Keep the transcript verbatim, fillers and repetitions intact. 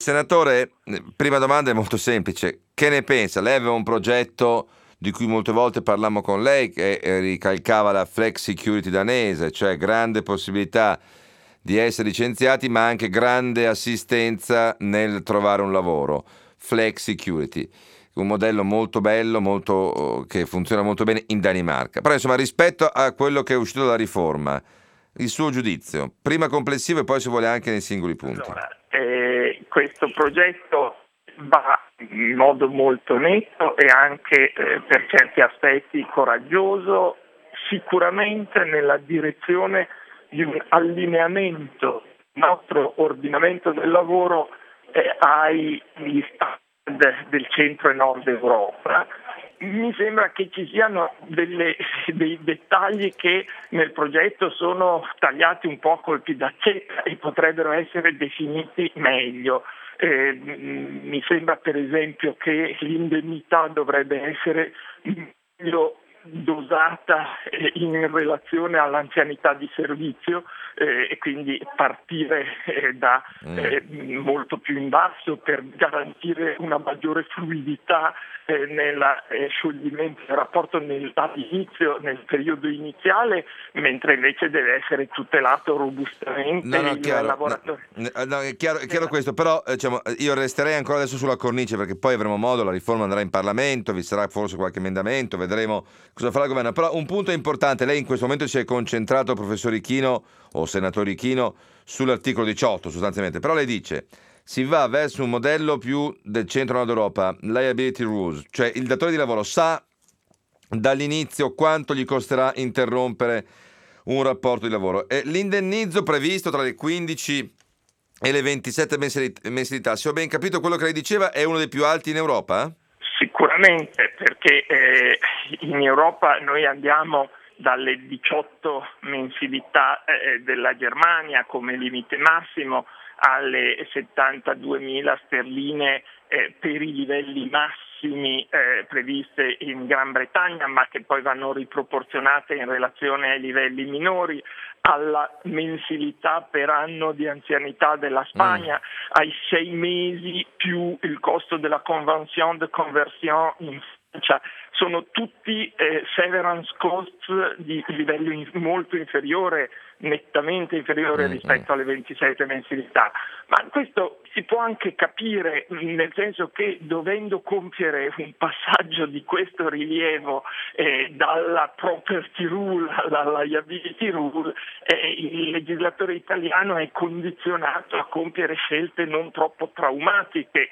Senatore, prima domanda è molto semplice. Che ne pensa? Lei aveva un progetto di cui molte volte parlammo con lei, che eh, ricalcava la flex security danese, cioè grande possibilità di essere licenziati, ma anche grande assistenza nel trovare un lavoro. Flex security, un modello molto bello, molto, che funziona molto bene in Danimarca. Però insomma, rispetto a quello che è uscito dalla riforma, il suo giudizio, prima complessivo e poi se vuole anche nei singoli punti. Allora, eh, questo progetto va in modo molto netto e anche eh, per certi aspetti coraggioso, sicuramente nella direzione di un allineamento del nostro ordinamento del lavoro eh, ai standard del centro e nord Europa. Mi sembra che ci siano delle, dei dettagli che nel progetto sono tagliati un po' a colpi d'accetta e potrebbero essere definiti meglio. Eh, mi sembra per esempio che l'indennità dovrebbe essere meglio dosata eh, in relazione all'anzianità di servizio eh, e quindi partire eh, da eh, molto più in basso per garantire una maggiore fluidità eh, nel eh, scioglimento del rapporto nel, all'inizio, nel periodo iniziale, mentre invece deve essere tutelato robustamente no, no, il chiaro, lavoratore. No, no, è chiaro, è chiaro questo, però eh, diciamo, io resterei ancora adesso sulla cornice perché poi avremo modo, la riforma andrà in Parlamento, vi sarà forse qualche emendamento, vedremo cosa farà il governo. Però un punto importante, lei in questo momento si è concentrato, professor Ichino o senatore Ichino, sull'articolo diciotto sostanzialmente, però lei dice si va verso un modello più del centro-nord Europa, liability rules, cioè il datore di lavoro sa dall'inizio quanto gli costerà interrompere un rapporto di lavoro. E l'indennizzo previsto tra le quindici e le ventisette mensilità, se ho ben capito quello che lei diceva, è uno dei più alti in Europa? Sicuramente, perché eh, in Europa noi andiamo dalle diciotto mensilità eh, della Germania come limite massimo alle settantaduemila sterline eh, per i livelli massimi eh, previste in Gran Bretagna, ma che poi vanno riproporzionate in relazione ai livelli minori, alla mensilità per anno di anzianità della Spagna, mm. ai sei mesi più il costo della convention de conversion in Francia. Sono tutti eh, severance costs di livello in, molto inferiore, nettamente inferiore mm-hmm. rispetto alle ventisette mensilità. Ma questo si può anche capire, nel senso che dovendo compiere un passaggio di questo rilievo eh, dalla property rule alla liability rule, eh, il legislatore italiano è condizionato a compiere scelte non troppo traumatiche